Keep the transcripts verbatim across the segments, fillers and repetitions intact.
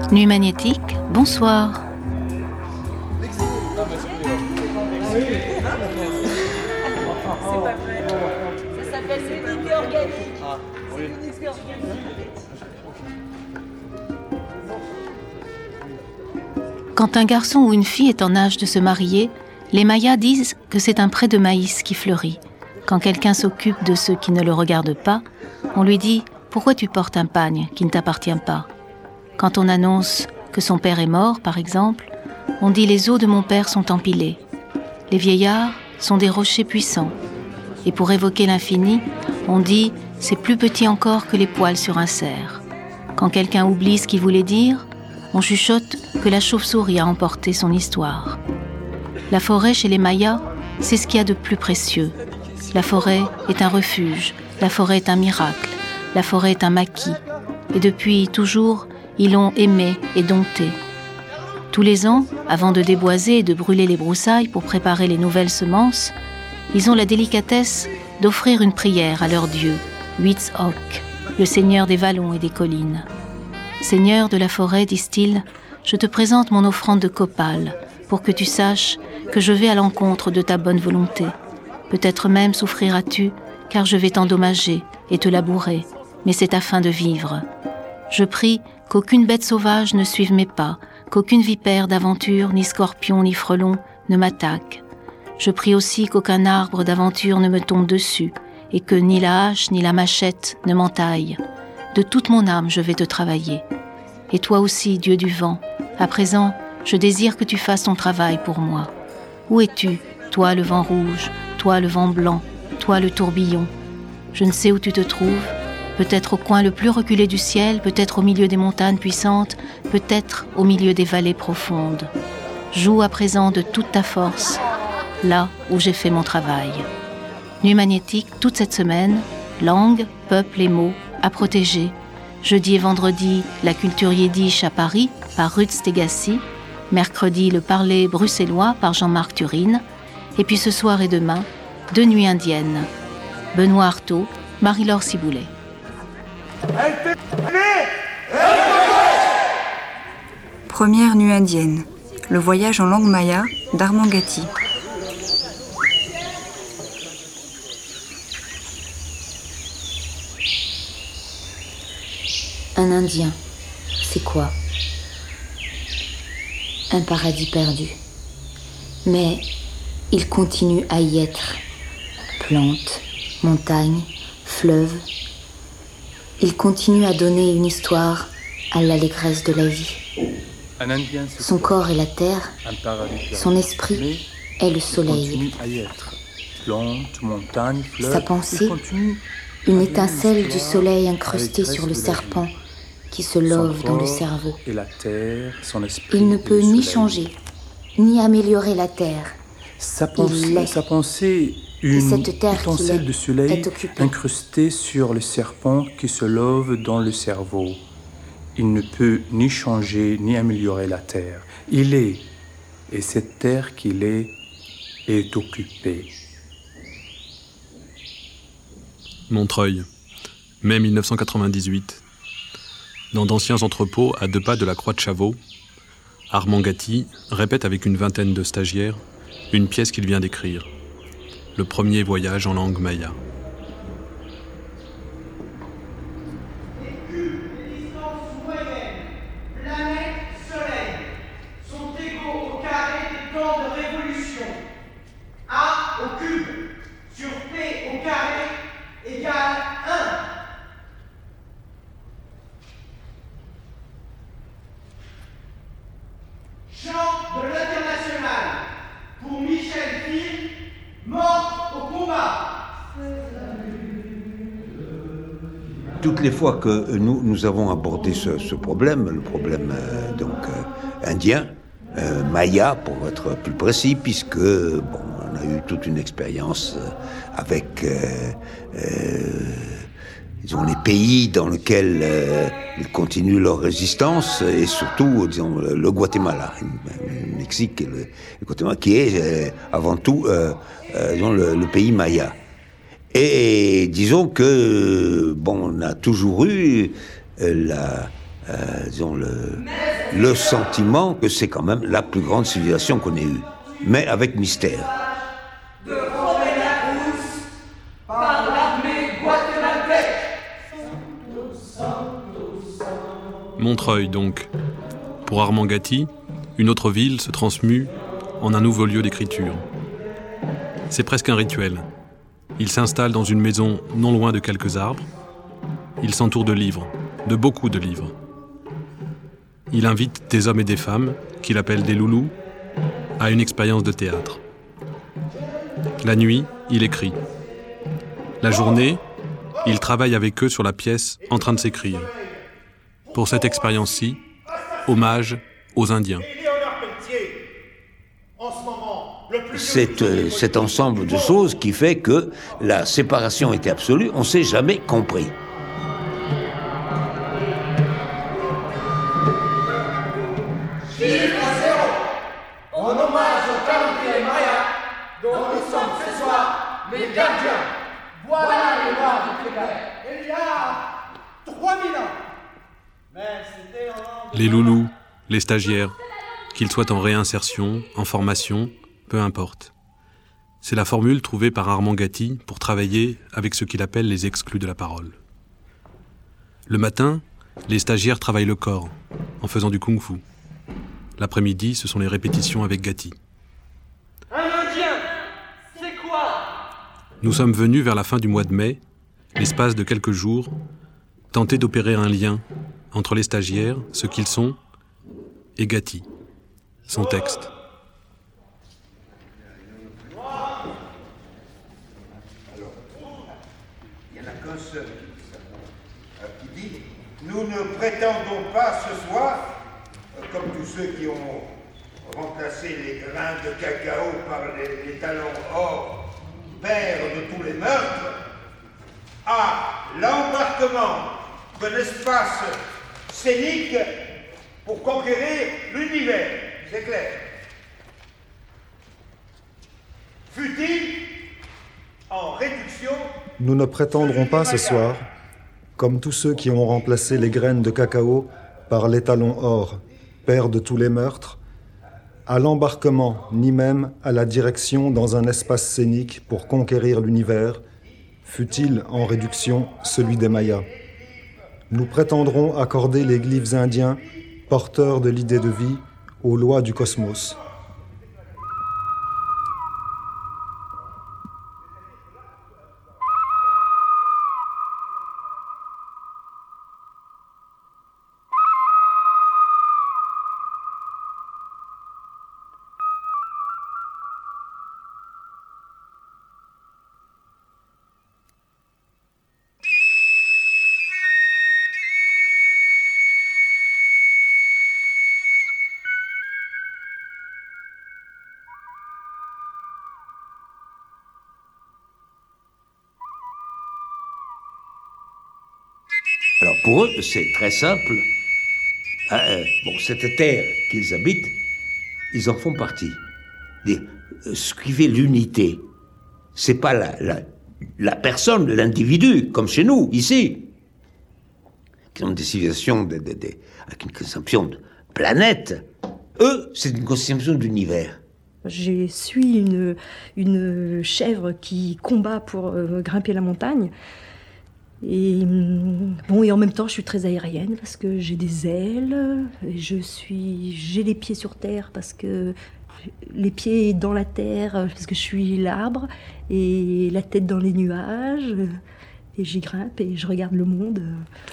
Nuit magnétique, bonsoir. C'est pas vrai. Ça s'appelle l'unité organique. Ah, oui. L'unité organique. Quand un garçon ou une fille est en âge de se marier, les Mayas disent que c'est un pré de maïs qui fleurit. Quand quelqu'un s'occupe de ceux qui ne le regardent pas, on lui dit « Pourquoi tu portes un pagne qui ne t'appartient pas ?» Quand on annonce que son père est mort, par exemple, on dit « Les os de mon père sont empilés ». Les vieillards sont des rochers puissants. Et pour évoquer l'infini, on dit « C'est plus petit encore que les poils sur un cerf ». Quand quelqu'un oublie ce qu'il voulait dire, on chuchote que la chauve-souris a emporté son histoire. La forêt chez les Mayas, c'est ce qu'il y a de plus précieux. La forêt est un refuge, la forêt est un miracle, la forêt est un maquis. Et depuis toujours, ils l'ont aimé et dompté. Tous les ans, avant de déboiser et de brûler les broussailles pour préparer les nouvelles semences, ils ont la délicatesse d'offrir une prière à leur dieu, Huitzilopochtli, le seigneur des vallons et des collines. Seigneur de la forêt, disent-ils, je te présente mon offrande de copal pour que tu saches que je vais à l'encontre de ta bonne volonté. Peut-être même souffriras-tu, car je vais t'endommager et te labourer, mais c'est afin de vivre. Je prie qu'aucune bête sauvage ne suive mes pas, qu'aucune vipère d'aventure, ni scorpion, ni frelon ne m'attaque. Je prie aussi qu'aucun arbre d'aventure ne me tombe dessus, et que ni la hache ni la machette ne m'entaillent. De toute mon âme, je vais te travailler. Et toi aussi, Dieu du vent, à présent, je désire que tu fasses ton travail pour moi. Où es-tu, toi le vent rouge, toi le vent blanc, toi le tourbillon? Je ne sais où tu te trouves, peut-être au coin le plus reculé du ciel, peut-être au milieu des montagnes puissantes, peut-être au milieu des vallées profondes. Joue à présent de toute ta force, là où j'ai fait mon travail. Nuit magnétique, toute cette semaine, langue, peuple et mots, à protéger. Jeudi et vendredi, la culture yiddish à Paris, par Ruth Stegassi. Mercredi, le parler bruxellois, par Jean-Marc Turine. Et puis ce soir et demain, deux nuits indiennes. Benoît Artaud, Marie-Laure Ciboulet. Première nuit indienne. Le voyage en langue maya d'Armand Gatti. Un Indien, c'est quoi? Un paradis perdu. Mais il continue à y être. Plantes, montagnes, fleuves. Il continue à donner une histoire à l'allégresse de la vie. Un Indien, c'est Son quoi? corps est la terre, Un paradis perdu. son esprit est le soleil. Il continue à y être. Plantes, montagnes, fleuves. Sa pensée, il continue une à étincelle donner une du histoire soleil à incrustée l'allégresse sur le de la serpent vie. qui se Son love dans le corps cerveau. et la terre, son esprit Il ne et peut le ni soleil. changer, ni améliorer la terre. Sa Il pensée, l'est. sa pensée, une cette terre étincelle qu'il est de soleil est occupée. incrustée sur le serpent qui se love dans le cerveau. Il ne peut ni changer ni améliorer la terre. Il est, et cette terre qu'il est, est occupée. Montreuil, mai mille neuf cent quatre-vingt-dix-huit. Dans d'anciens entrepôts à deux pas de la Croix de Chavaux, Armand Gatti répète avec une vingtaine de stagiaires une pièce qu'il vient d'écrire. Le premier voyage en langue maya. Chant de l'international pour Michel Phil, mort au combat. Toutes les fois que nous, nous avons abordé ce, ce problème, le problème euh, donc euh, indien, euh, maya pour être plus précis, puisque bon, on a eu toute une expérience euh, avec euh, euh, disons, les pays dans lesquels euh, ils continuent leur résistance, et surtout disons, le Guatemala, le Mexique et le, le Guatemala, qui est euh, avant tout euh, euh, disons, le, le pays maya. Et disons que bon, on a toujours eu euh, la, euh, disons le, le sentiment que c'est quand même la plus grande civilisation qu'on ait eue, mais avec mystère. De Romain-Larousse par l'armée guatémaltèque. Montreuil, donc. Pour Armand Gatti, une autre ville se transmue en un nouveau lieu d'écriture. C'est presque un rituel. Il s'installe dans une maison non loin de quelques arbres. Il s'entoure de livres, de beaucoup de livres. Il invite des hommes et des femmes, qu'il appelle des loulous, à une expérience de théâtre. La nuit, il écrit. La journée, il travaille avec eux sur la pièce en train de s'écrire. Pour cette expérience-ci, hommage aux Indiens. C'est euh, cet ensemble de choses qui fait que la séparation était absolue, on ne s'est jamais compris. En hommage aux calendriers mayas dont nous sommes ce soir les gardiens. Voilà les lois du Québec. Il y a trois mille ans. Mais c'était en... Les loulous, les stagiaires, qu'ils soient en réinsertion, en formation, peu importe. C'est la formule trouvée par Armand Gatti pour travailler avec ce qu'il appelle les exclus de la parole. Le matin, les stagiaires travaillent le corps, en faisant du kung-fu. L'après-midi, ce sont les répétitions avec Gatti. Un Indien, c'est quoi? Nous sommes venus vers la fin du mois de mai, l'espace de quelques jours, tenter d'opérer un lien entre les stagiaires, ce qu'ils sont, et Gatti, son texte. Il n'y en a qu'un seul qui dit « Nous ne prétendons pas ce soir, comme tous ceux qui ont remplacé les grains de cacao par les, les talons or, père de tous les meurtres, à l'embarquement d'un espace scénique pour conquérir l'univers. » C'est clair. Fut-il en réduction? Nous ne prétendrons pas ce soir, comme tous ceux qui ont remplacé les graines de cacao par l'étalon or, père de tous les meurtres, à l'embarquement ni même à la direction dans un espace scénique pour conquérir l'univers, fut-il en réduction celui des Mayas. Nous prétendrons accorder les glyphes indiens, porteurs de l'idée de vie, aux lois du cosmos. Alors pour eux, c'est très simple. Ah, euh, bon, cette terre qu'ils habitent, ils en font partie. Des, euh, ce qui fait l'unité, c'est pas la, la, la personne, l'individu, comme chez nous, ici, qui ont des civilisations de, de, de, avec une conception de planète. Eux, c'est une conception d'univers. Je suis une, une chèvre qui combat pour euh, grimper la montagne. Et, bon, et en même temps, je suis très aérienne parce que j'ai des ailes. Et je suis, j'ai les pieds sur terre parce que les pieds dans la terre parce que je suis l'arbre et la tête dans les nuages. Et j'y grimpe et je regarde le monde.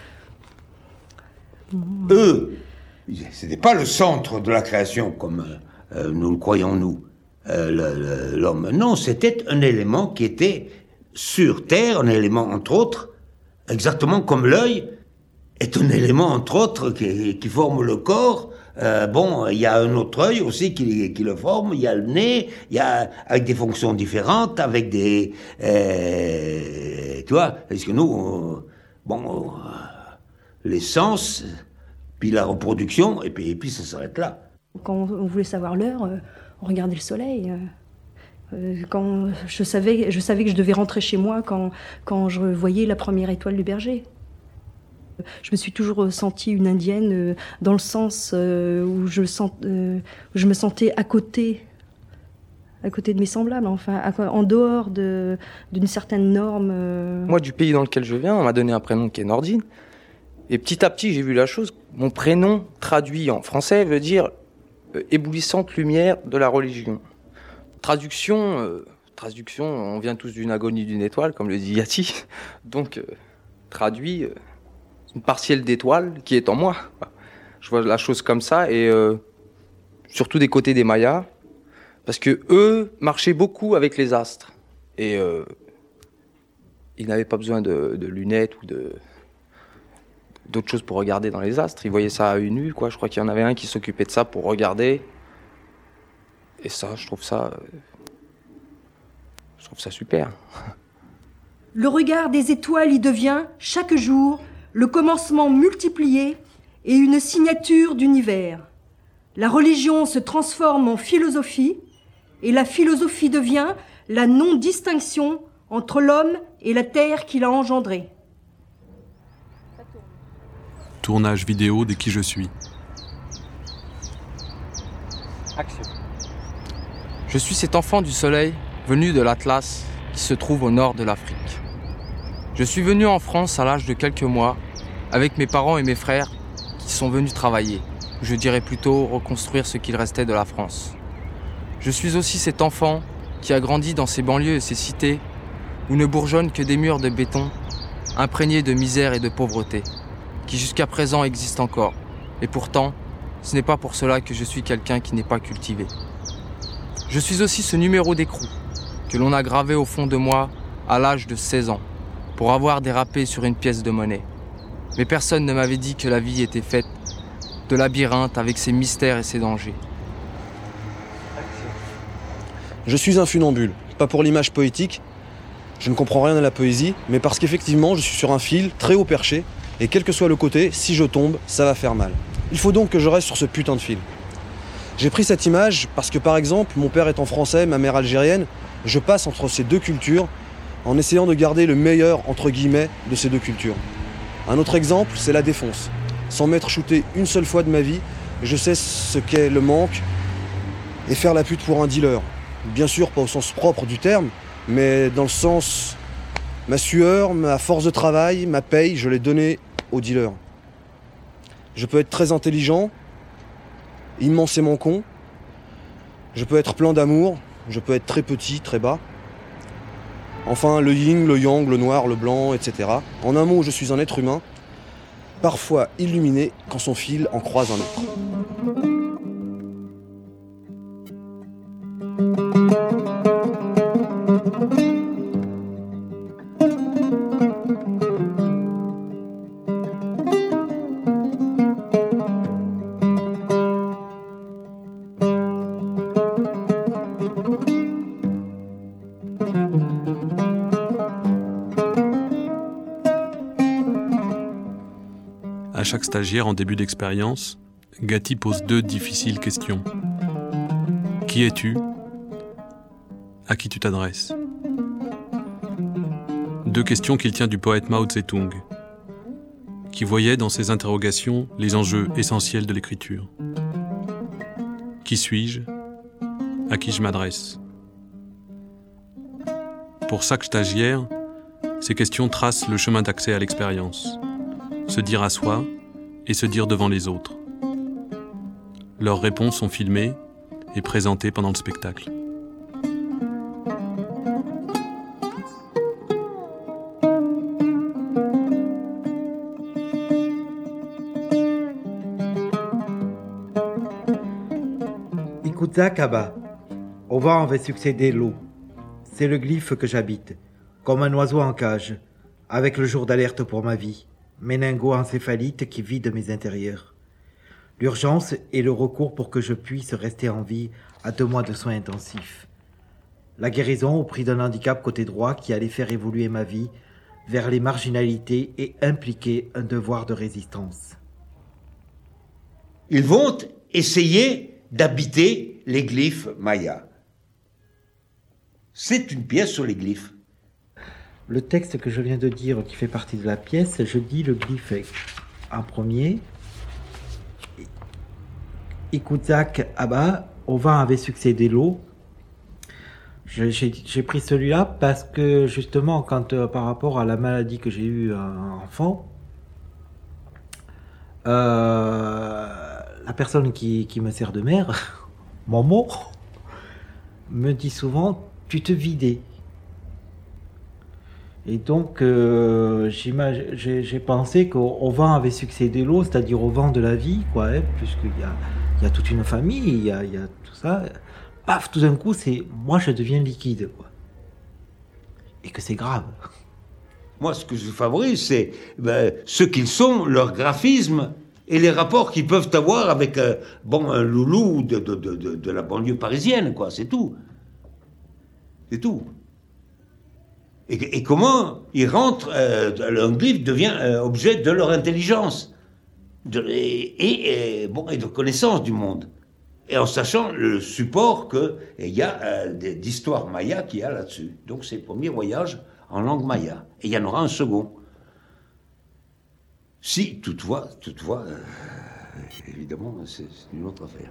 Bon. Eux, c'était pas le centre de la création comme euh, nous le croyons nous, euh, le, le, l'homme. Non, c'était un élément qui était sur terre, un élément entre autres. Exactement comme l'œil est un élément, entre autres, qui, qui forme le corps. Euh, bon, il y a un autre œil aussi qui, qui le forme, il y a le nez, il y a, avec des fonctions différentes, avec des... Euh, tu vois, parce que nous, on, bon, on, les sens, puis la reproduction, et puis, et puis ça s'arrête là. Quand on voulait savoir l'heure, on regardait le soleil. Quand je savais, je savais que je devais rentrer chez moi quand, quand je voyais la première étoile du berger. Je me suis toujours sentie une indienne dans le sens où je, sens, où je me sentais à côté, à côté de mes semblables, enfin, en dehors de, d'une certaine norme. Moi, du pays dans lequel je viens, on m'a donné un prénom qui est Nordine. Et petit à petit, j'ai vu la chose. Mon prénom, traduit en français, veut dire euh, éblouissante lumière de la religion. Traduction, euh, traduction, on vient tous d'une agonie d'une étoile, comme le dit Yati. Donc, euh, traduit, euh, une partielle d'étoile qui est en moi. Je vois la chose comme ça, et euh, surtout des côtés des Mayas, parce que eux marchaient beaucoup avec les astres. Et euh, ils n'avaient pas besoin de, de lunettes ou de... d'autres choses pour regarder dans les astres. Ils voyaient ça à œil nu, quoi. Je crois qu'il y en avait un qui s'occupait de ça pour regarder. Et ça, je trouve ça... Je trouve ça super. Le regard des étoiles y devient, chaque jour, le commencement multiplié et une signature d'univers. La religion se transforme en philosophie et la philosophie devient la non-distinction entre l'homme et la terre qui l'a engendré. Tournage vidéo de Qui je suis. Action. Je suis cet enfant du soleil venu de l'Atlas qui se trouve au nord de l'Afrique. Je suis venu en France à l'âge de quelques mois avec mes parents et mes frères qui sont venus travailler, je dirais plutôt reconstruire ce qu'il restait de la France. Je suis aussi cet enfant qui a grandi dans ces banlieues et ces cités où ne bourgeonnent que des murs de béton imprégnés de misère et de pauvreté, qui jusqu'à présent existent encore. Et pourtant, ce n'est pas pour cela que je suis quelqu'un qui n'est pas cultivé. Je suis aussi ce numéro d'écrou que l'on a gravé au fond de moi à l'âge de seize ans, pour avoir dérapé sur une pièce de monnaie. Mais personne ne m'avait dit que la vie était faite de labyrinthes avec ses mystères et ses dangers. Je suis un funambule, pas pour l'image poétique, je ne comprends rien à la poésie, mais parce qu'effectivement je suis sur un fil très haut perché, et quel que soit le côté, si je tombe, ça va faire mal. Il faut donc que je reste sur ce putain de fil. J'ai pris cette image parce que par exemple, mon père étant français, ma mère algérienne, je passe entre ces deux cultures en essayant de garder le meilleur, entre guillemets, de ces deux cultures. Un autre exemple, c'est la défonce. Sans m'être shooté une seule fois de ma vie, je sais ce qu'est le manque et faire la pute pour un dealer. Bien sûr, pas au sens propre du terme, mais dans le sens... Ma sueur, ma force de travail, ma paye, je l'ai donnée au dealer. Je peux être très intelligent, immensément con, je peux être plein d'amour, je peux être très petit, très bas. Enfin, le yin, le yang, le noir, le blanc, et cetera. En un mot, je suis un être humain, parfois illuminé quand son fil en croise un autre. À chaque stagiaire en début d'expérience, Gati pose deux difficiles questions. Qui es-tu ? À qui tu t'adresses ? Deux questions qu'il tient du poète Mao Tse-tung, qui voyait dans ses interrogations les enjeux essentiels de l'écriture. Qui suis-je ? À qui je m'adresse ? Pour chaque stagiaire, ces questions tracent le chemin d'accès à l'expérience. Se dire à soi et se dire devant les autres. Leurs réponses sont filmées et présentées pendant le spectacle. Ikuta Kaba. Au vent va succéder l'eau. C'est le glyphe que j'habite, comme un oiseau en cage, avec le jour d'alerte pour ma vie. Méningo-encéphalite qui vide mes intérieurs. L'urgence est le recours pour que je puisse rester en vie à deux mois de soins intensifs. La guérison au prix d'un handicap côté droit qui allait faire évoluer ma vie vers les marginalités et impliquer un devoir de résistance. Ils vont essayer d'habiter les glyphes mayas. C'est une pièce sur les glyphes. le texte que je viens de dire, qui fait partie de la pièce, je dis le glyphe en premier. Ikuzak Aba, au vent avait succédé l'eau. J'ai, j'ai pris celui-là parce que justement, quand euh, par rapport à la maladie que j'ai eue euh, enfant, euh, la personne qui, qui me sert de mère, maman, me dit souvent « tu te vidais ». Et donc, euh, j'ai, j'ai pensé qu'au au vent avait succédé l'eau, c'est-à-dire au vent de la vie, quoi, hein, puisqu'il y a, il y a toute une famille, il y a, il y a tout ça. Paf, tout d'un coup, c'est moi, je deviens liquide, quoi. Et que c'est grave. Moi, ce que je favorise, c'est ben, ce qu'ils sont, leur graphisme et les rapports qu'ils peuvent avoir avec euh, bon, un loulou de, de, de, de, de la banlieue parisienne, quoi, c'est tout. C'est tout. Et, et comment ils rentrent, euh, un glyphe devient euh, objet de leur intelligence de, et, et, et, bon, et de connaissance du monde. Et en sachant le support qu'il y a euh, d'histoire maya qu'il y a là-dessus. Donc c'est le premier voyage en langue maya. Et il y en aura un second. Si, toutefois, toutefois euh, évidemment, c'est, c'est une autre affaire.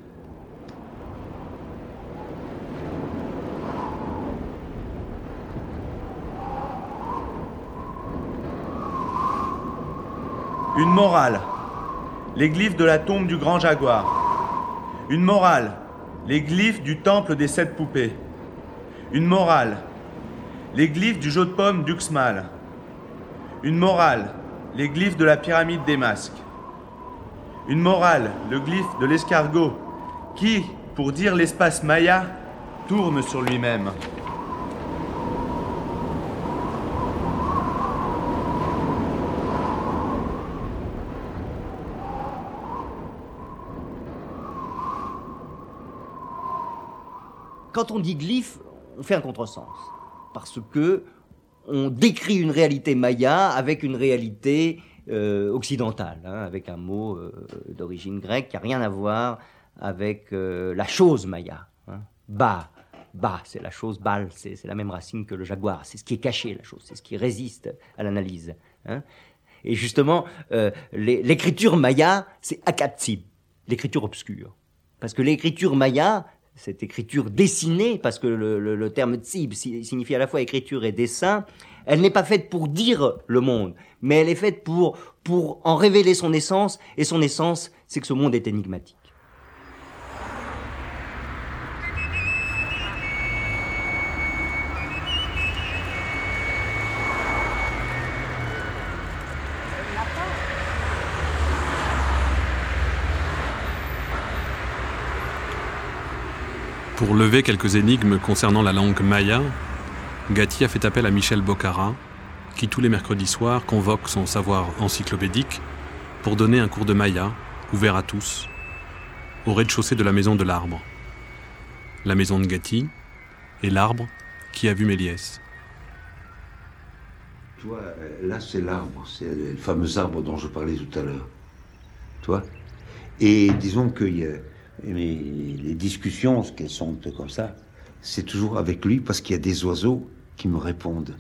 Une morale, les glyphes de la tombe du grand jaguar. Une morale, les glyphes du temple des sept poupées. Une morale, les glyphes du jeu de pommes d'Uxmal. Une morale, les glyphes de la pyramide des masques. Une morale, le glyphe de l'escargot, qui, pour dire l'espace maya, tourne sur lui-même. Quand on dit glyphe, on fait un contresens. Parce que on décrit une réalité maya avec une réalité euh, occidentale, hein, avec un mot euh, d'origine grecque qui n'a rien à voir avec euh, la chose maya. Hein. Ba, ba, c'est la chose, bal, c'est, c'est la même racine que le jaguar. C'est ce qui est caché, la chose, c'est ce qui résiste à l'analyse. Hein. Et justement, euh, les, l'écriture maya, c'est akatsib, l'écriture obscure. Parce que l'écriture maya, cette écriture dessinée, parce que le, le, le terme tsib signifie à la fois écriture et dessin, elle n'est pas faite pour dire le monde, mais elle est faite pour, pour en révéler son essence, et son essence, c'est que ce monde est énigmatique. Pour lever quelques énigmes concernant la langue maya, Gatti a fait appel à Michel Bocara, qui tous les mercredis soirs convoque son savoir encyclopédique pour donner un cours de maya, ouvert à tous, au rez-de-chaussée de la maison de l'arbre. La maison de Gatti et l'arbre qui a vu Méliès. Tu vois, là c'est l'arbre, c'est le fameux arbre dont je parlais tout à l'heure. Tu vois ? Et disons qu'il y a Mais les discussions, ce qu'elles sont comme ça, c'est toujours avec lui parce qu'il y a des oiseaux qui me répondent.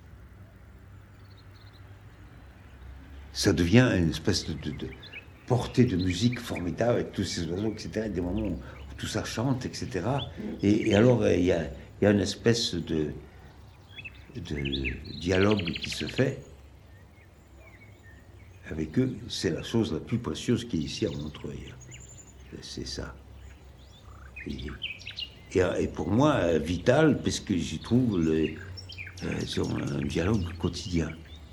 Ça devient une espèce de, de, de portée de musique formidable avec tous ces oiseaux, et cetera. Des moments où tout ça chante, et cetera. Et, et alors, il y a, il y a une espèce de, de dialogue qui se fait avec eux. C'est la chose la plus précieuse qui est ici à Montreuil. C'est ça. Et, et, et pour moi, vital, parce que j'y trouve le, euh, un dialogue quotidien.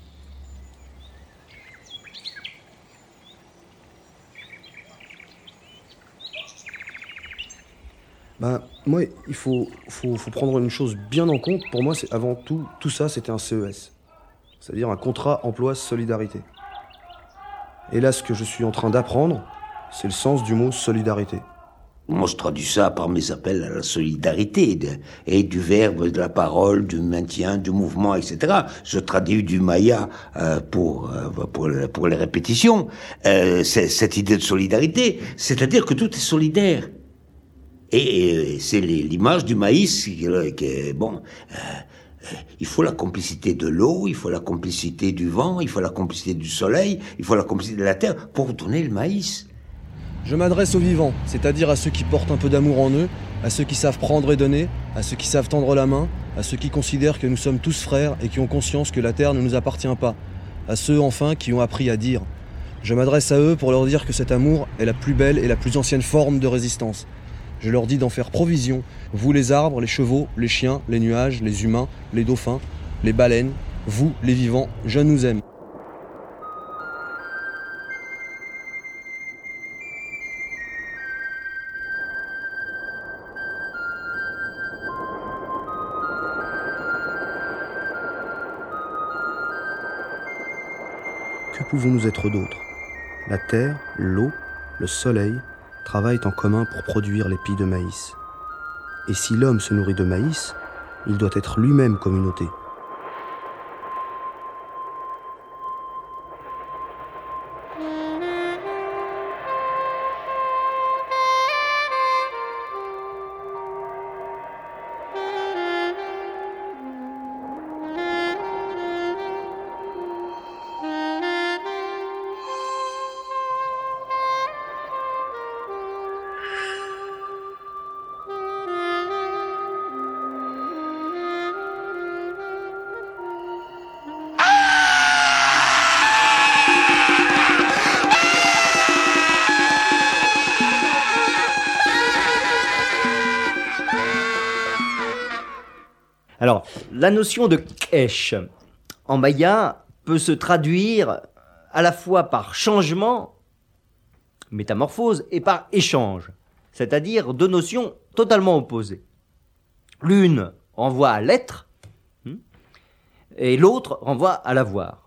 Ben, moi, il faut, faut, faut prendre une chose bien en compte. Pour moi, c'est avant tout, tout ça, c'était un C E S. C'est-à-dire un contrat emploi-solidarité. Et là, ce que je suis en train d'apprendre, c'est le sens du mot solidarité. Moi, je traduis ça par mes appels à la solidarité, de, et du verbe, de la parole, du maintien, du mouvement, et cetera. Je traduis du maya euh, pour, euh, pour, pour les répétitions. Euh, c'est, cette idée de solidarité, c'est-à-dire que tout est solidaire. Et, et c'est les, l'image du maïs qui, qui est, bon, euh, il faut la complicité de l'eau, il faut la complicité du vent, il faut la complicité du soleil, il faut la complicité de la terre pour tourner le maïs. Je m'adresse aux vivants, c'est-à-dire à ceux qui portent un peu d'amour en eux, à ceux qui savent prendre et donner, à ceux qui savent tendre la main, à ceux qui considèrent que nous sommes tous frères et qui ont conscience que la terre ne nous appartient pas, à ceux enfin qui ont appris à dire. Je m'adresse à eux pour leur dire que cet amour est la plus belle et la plus ancienne forme de résistance. Je leur dis d'en faire provision, vous les arbres, les chevaux, les chiens, les nuages, les humains, les dauphins, les baleines, vous les vivants, je nous aime. Que pouvons-nous être d'autres ? La terre, l'eau, le soleil travaillent en commun pour produire l'épi de maïs. Et si l'homme se nourrit de maïs, il doit être lui-même communauté. Alors, la notion de kesh en maya peut se traduire à la fois par changement, métamorphose, et par échange, c'est-à-dire deux notions totalement opposées. L'une renvoie à l'être, et l'autre renvoie à l'avoir.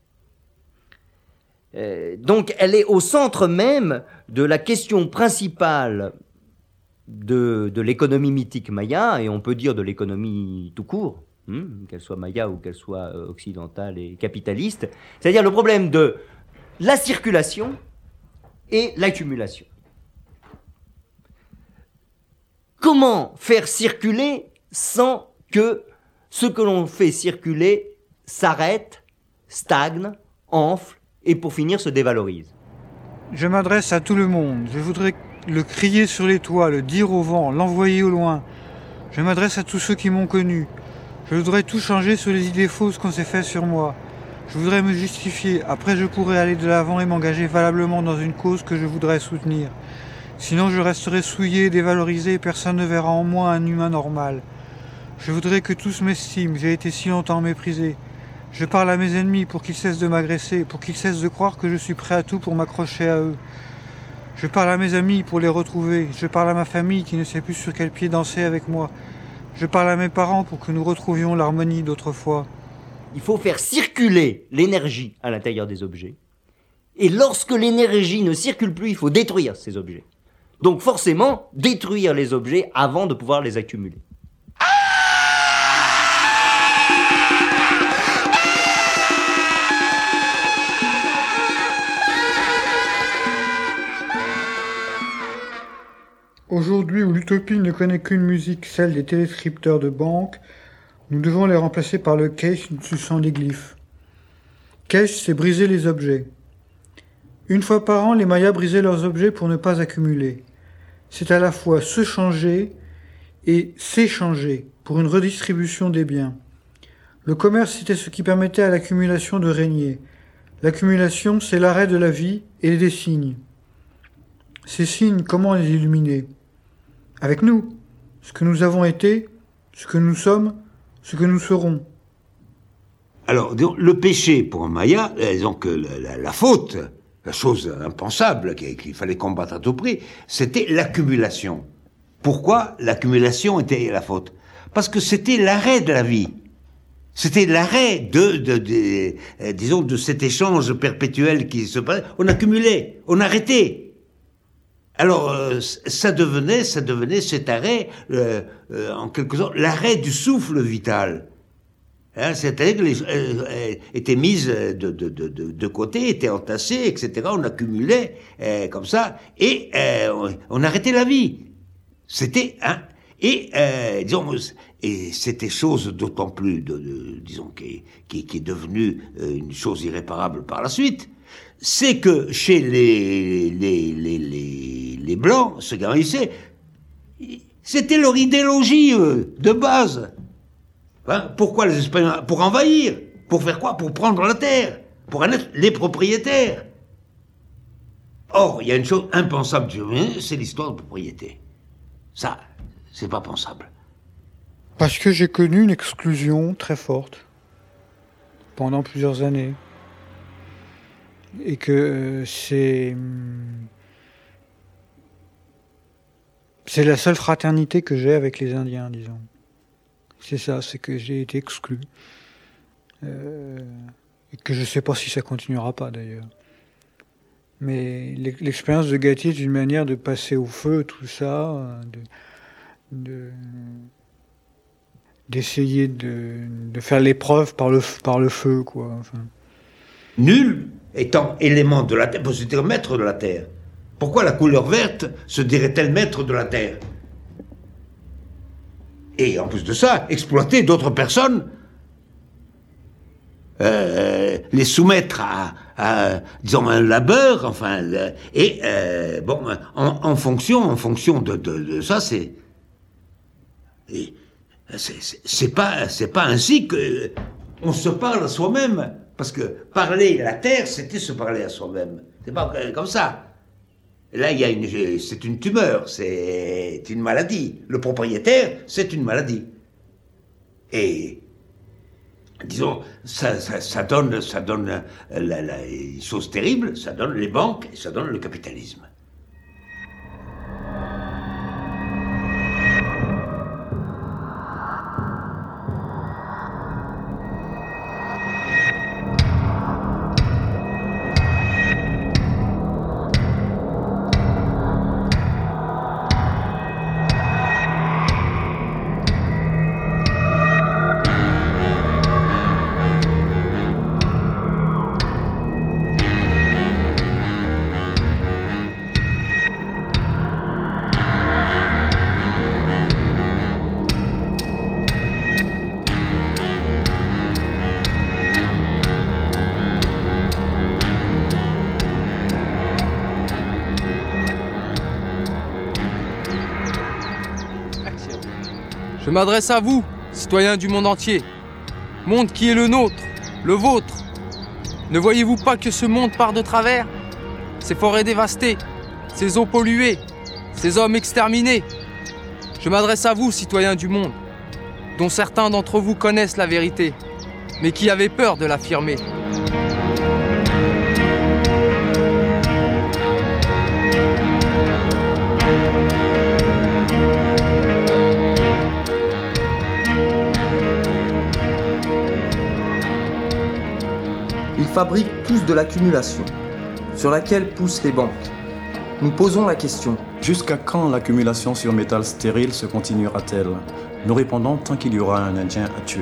Donc, elle est au centre même de la question principale de, de l'économie mythique maya, et on peut dire de l'économie tout court, hein, qu'elle soit maya ou qu'elle soit occidentale et capitaliste, c'est-à-dire le problème de la circulation et l'accumulation. Comment faire circuler sans que ce que l'on fait circuler s'arrête, stagne, enfle et pour finir se dévalorise? Je m'adresse à tout le monde. Je voudrais le crier sur les toits, le dire au vent, l'envoyer au loin. Je m'adresse à tous ceux qui m'ont connu. Je voudrais tout changer sur les idées fausses qu'on s'est faites sur moi. Je voudrais me justifier. Après, je pourrais aller de l'avant et m'engager valablement dans une cause que je voudrais soutenir. Sinon, je resterai souillé, dévalorisé et personne ne verra en moi un humain normal. Je voudrais que tous m'estiment. J'ai été si longtemps méprisé. Je parle à mes ennemis pour qu'ils cessent de m'agresser, pour qu'ils cessent de croire que je suis prêt à tout pour m'accrocher à eux. Je parle à mes amis pour les retrouver. Je parle à ma famille qui ne sait plus sur quel pied danser avec moi. Je parle à mes parents pour que nous retrouvions l'harmonie d'autrefois. Il faut faire circuler l'énergie à l'intérieur des objets. Et lorsque l'énergie ne circule plus, il faut détruire ces objets. Donc forcément, détruire les objets avant de pouvoir les accumuler. Aujourd'hui où l'utopie ne connaît qu'une musique, celle des téléscripteurs de banque, nous devons les remplacer par le kesh suçant des glyphes. Kesh, c'est briser les objets. Une fois par an, les Mayas brisaient leurs objets pour ne pas accumuler. C'est à la fois se changer et s'échanger pour une redistribution des biens. Le commerce, c'était ce qui permettait à l'accumulation de régner. L'accumulation, c'est l'arrêt de la vie et des signes. Ces signes, comment les illuminer ? Avec nous, ce que nous avons été, ce que nous sommes, ce que nous serons. Alors, le péché pour un Maya, donc la, la, la faute, la chose impensable qu'il fallait combattre à tout prix, c'était l'accumulation. Pourquoi l'accumulation était la faute ? Parce que c'était l'arrêt de la vie. C'était l'arrêt de, de, de, de, disons, de cet échange perpétuel qui se passait. On accumulait, on arrêtait. Alors, euh, ça devenait, ça devenait cet arrêt, euh, euh, en quelque sorte, l'arrêt du souffle vital. Hein, c'est-à-dire que les euh, étaient mises de, de, de, de côté, étaient entassées, et cetera. On accumulait euh, comme ça, et euh, on, on arrêtait la vie. C'était, hein, Et, euh, disons, et c'était chose d'autant plus, de, de, disons, qui, qui, qui est devenue une chose irréparable par la suite, c'est que chez les, les, les, les, les Blancs, ce qu'ils haïssaient, c'était leur idéologie eux, de base. Hein, pourquoi les Espagnols? Pour envahir. Pour faire quoi? Pour prendre la terre. Pour en être les propriétaires. Or, il y a une chose impensable, c'est l'histoire de propriété. Ça, c'est pas pensable. Parce que j'ai connu une exclusion très forte pendant plusieurs années. Et que c'est... C'est la seule fraternité que j'ai avec les Indiens, disons. C'est ça, c'est que j'ai été exclu. Euh, et que je ne sais pas si ça continuera pas, d'ailleurs. Mais l'expérience de Gatti est une manière de passer au feu tout ça, de, de, d'essayer de, de faire l'épreuve par le, par le feu, quoi. Enfin. Nul étant élément de la terre peut se dire maître de la terre. Pourquoi la couleur verte se dirait-elle maître de la terre? Et en plus de ça, exploiter d'autres personnes, euh, les soumettre à, à, disons, un labeur, enfin, le, et euh, bon, en, en fonction, en fonction de, de, de ça, c'est, et, c'est, c'est, c'est pas, c'est pas ainsi que on se parle à soi-même, parce que parler à la terre, c'était se parler à soi-même. C'est pas comme ça. Là, il y a une, c'est une tumeur, c'est une maladie. Le propriétaire, c'est une maladie. Et, disons, ça, ça, ça donne, ça donne la, la, une chose terrible, ça donne les banques et ça donne le capitalisme. Je m'adresse à vous, citoyens du monde entier. Monde qui est le nôtre, le vôtre. Ne voyez-vous pas que ce monde part de travers? Ces forêts dévastées, ces eaux polluées, ces hommes exterminés. Je m'adresse à vous, citoyens du monde, dont certains d'entre vous connaissent la vérité, mais qui avaient peur de l'affirmer. Ils fabriquent tous de l'accumulation, sur laquelle poussent les banques. Nous posons la question. Jusqu'à quand l'accumulation sur métal stérile se continuera-t-elle? Nous répondons tant qu'il y aura un Indien à tuer.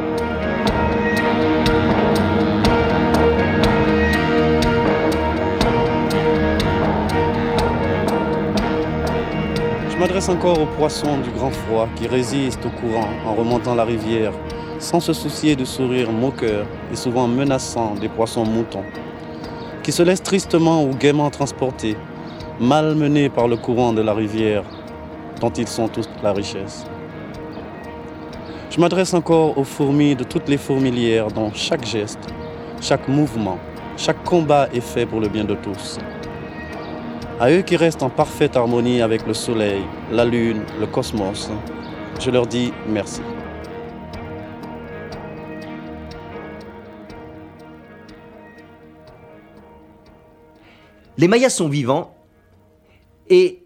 Je m'adresse encore aux poissons du grand froid qui résistent au courant en remontant la rivière, sans se soucier du sourire moqueur et souvent menaçant des poissons moutons, qui se laissent tristement ou gaiement transporter, malmenés par le courant de la rivière, dont ils sont tous la richesse. Je m'adresse encore aux fourmis de toutes les fourmilières dont chaque geste, chaque mouvement, chaque combat est fait pour le bien de tous. À eux qui restent en parfaite harmonie avec le soleil, la lune, le cosmos, je leur dis merci. Les Mayas sont vivants et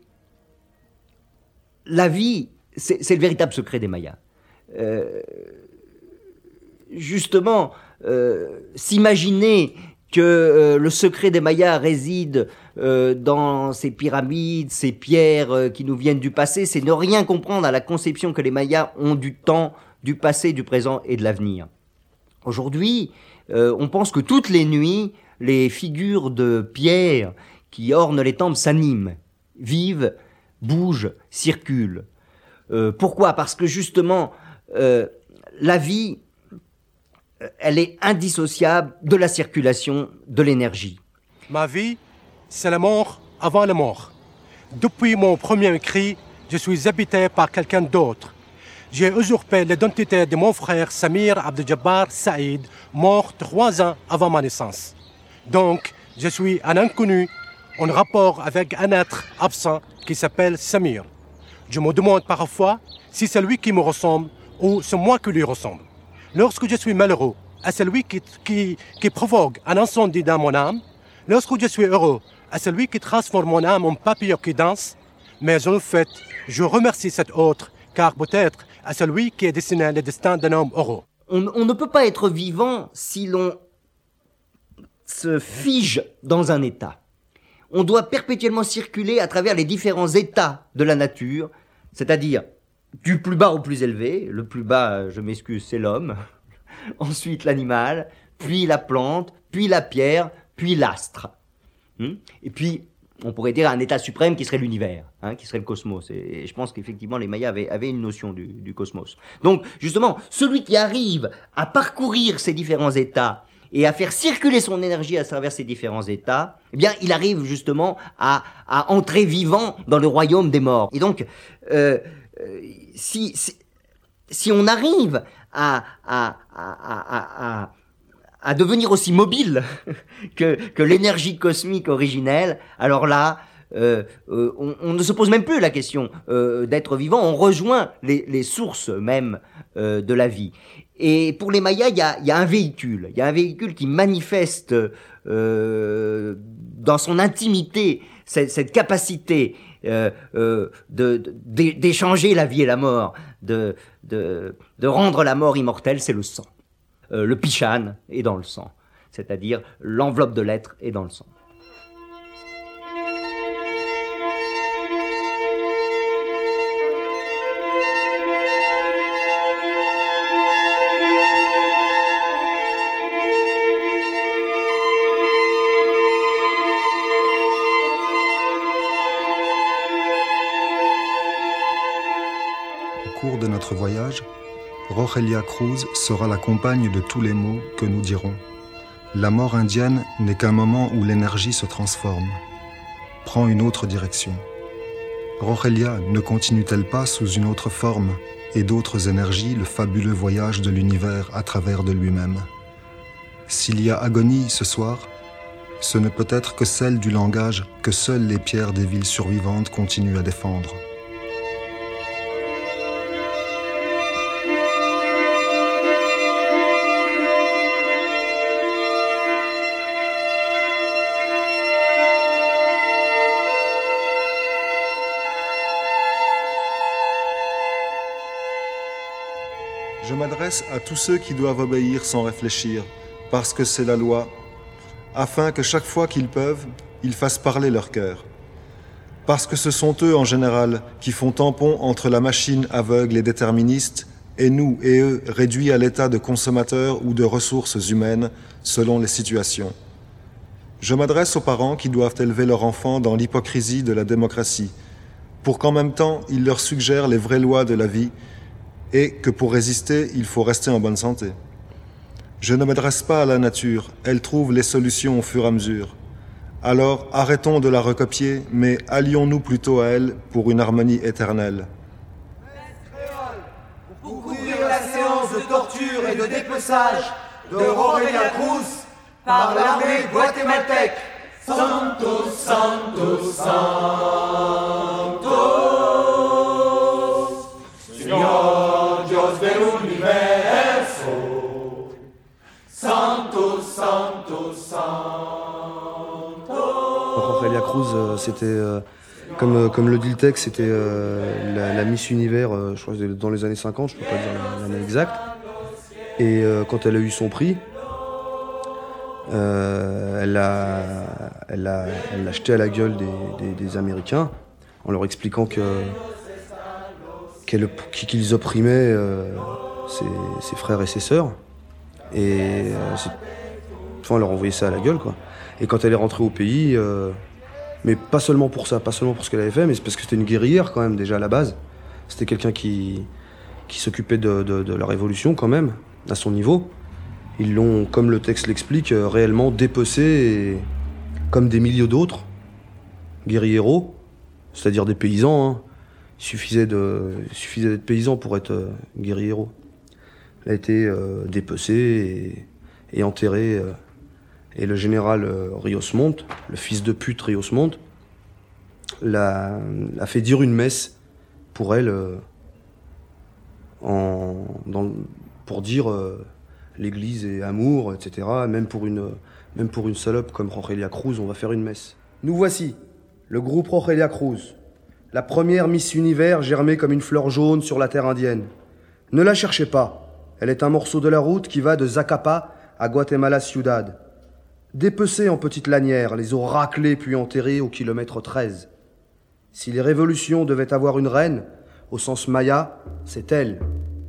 la vie, c'est, c'est le véritable secret des Mayas. Euh, justement, euh, s'imaginer que euh, le secret des Mayas réside euh, dans ces pyramides, ces pierres euh, qui nous viennent du passé, c'est ne rien comprendre à la conception que les Mayas ont du temps, du passé, du présent et de l'avenir. Aujourd'hui, euh, on pense que toutes les nuits, les figures de pierre qui ornent les temples s'animent, vivent, bougent, circulent. Euh, pourquoi ? Parce que justement, euh, la vie, elle est indissociable de la circulation de l'énergie. Ma vie, c'est la mort avant la mort. Depuis mon premier cri, je suis habité par quelqu'un d'autre. J'ai usurpé l'identité de mon frère Samir Abdel-Jabbar Saïd, mort trois ans avant ma naissance. Donc, je suis un inconnu en rapport avec un être absent qui s'appelle Samir. Je me demande parfois si c'est lui qui me ressemble ou c'est moi qui lui ressemble. Lorsque je suis malheureux, est-ce lui qui, qui, qui provoque un incendie dans mon âme? Lorsque je suis heureux, est-ce lui qui transforme mon âme en papillon qui danse? Mais en fait, je remercie cet autre, car peut-être est celui qui a dessiné le destin d'un homme heureux. On, on ne peut pas être vivant si l'on se fige dans un état. On doit perpétuellement circuler à travers les différents états de la nature, c'est-à-dire du plus bas au plus élevé. Le plus bas, je m'excuse, c'est l'homme. Ensuite l'animal, puis la plante, puis la pierre, puis l'astre. Et puis, on pourrait dire un état suprême qui serait l'univers, hein, qui serait le cosmos. Et, et je pense qu'effectivement, les Mayas avaient, avaient une notion du, du cosmos. Donc, justement, celui qui arrive à parcourir ces différents états et à faire circuler son énergie à travers ces différents états, eh bien, il arrive justement à, à entrer vivant dans le royaume des morts. Et donc, euh, euh, si, si, si on arrive à, à, à, à, à à devenir aussi mobile que, que l'énergie cosmique originelle, alors là, euh, euh, on, on ne se pose même plus la question euh, d'être vivant, on rejoint les, les sources même euh, de la vie. Et pour les Mayas, il y a, y a un véhicule, il y a un véhicule qui manifeste euh, dans son intimité cette, cette capacité euh, euh, de, de, d'échanger la vie et la mort, de, de, de rendre la mort immortelle, c'est le sang. Euh, le Pishan est dans le sang, c'est-à-dire l'enveloppe de l'être est dans le sang. Au cours de notre voyage, Rogelia Cruz sera la compagne de tous les mots que nous dirons. La mort indienne n'est qu'un moment où l'énergie se transforme, prend une autre direction. Rogelia ne continue-t-elle pas sous une autre forme et d'autres énergies le fabuleux voyage de l'univers à travers de lui-même? S'il y a agonie ce soir, ce ne peut être que celle du langage que seules les pierres des villes survivantes continuent à défendre. Je m'adresse à tous ceux qui doivent obéir sans réfléchir, parce que c'est la loi, afin que chaque fois qu'ils peuvent, ils fassent parler leur cœur. Parce que ce sont eux, en général, qui font tampon entre la machine aveugle et déterministe et nous et eux réduits à l'état de consommateurs ou de ressources humaines, selon les situations. Je m'adresse aux parents qui doivent élever leur enfant dans l'hypocrisie de la démocratie, pour qu'en même temps, ils leur suggèrent les vraies lois de la vie, et que pour résister, il faut rester en bonne santé. Je ne m'adresse pas à la nature, elle trouve les solutions au fur et à mesure. Alors arrêtons de la recopier, mais allions-nous plutôt à elle pour une harmonie éternelle. Pour couvrir la séance de torture et de dépeçage de Rogelia Cruz par l'armée guatémaltèque. Santos, Santos, Santos, Señor Dios del universo. Santos, Santos, Santos. Rogelia Cruz, euh, c'était, euh, comme, euh, comme le dit le texte, c'était euh, la, la Miss Univers, euh, je crois que c'était dans les années cinquante, je peux pas dire l'année exacte. Et euh, quand elle a eu son prix, euh, elle l'a elle a, elle l'a jeté à la gueule des, des, des Américains en leur expliquant que, qu'elle, qu'ils opprimaient euh, ses, ses frères et ses sœurs. Et euh, c'est, enfin, on leur envoyait ça à la gueule, quoi. Et quand elle est rentrée au pays, euh, mais pas seulement pour ça, pas seulement pour ce qu'elle avait fait, mais c'est parce que c'était une guerrière quand même déjà à la base. C'était quelqu'un qui, qui s'occupait de, de, de la révolution quand même, à son niveau. Ils l'ont, comme le texte l'explique, réellement dépecé, et, comme des milliers d'autres, guerrieros, c'est-à-dire des paysans. Hein. Il suffisait, de, il suffisait d'être paysan pour être euh, guerriero. Il a été euh, dépecé et, et enterré. Euh, et le général euh, Rios Montt, le fils de pute Rios Montt, l'a, a fait dire une messe pour elle, euh, en, dans, pour dire euh, l'Église et amour, et cetera. Même pour une, même pour une salope comme Rogelia Cruz, on va faire une messe. Nous voici, le groupe Rogelia Cruz, la première Miss Univers germée comme une fleur jaune sur la terre indienne. Ne la cherchez pas, elle est un morceau de la route qui va de Zacapa à Guatemala Ciudad. Dépecée en petites lanières, les os raclés puis enterrés au kilomètre treize. Si les révolutions devaient avoir une reine, au sens maya, c'est elle.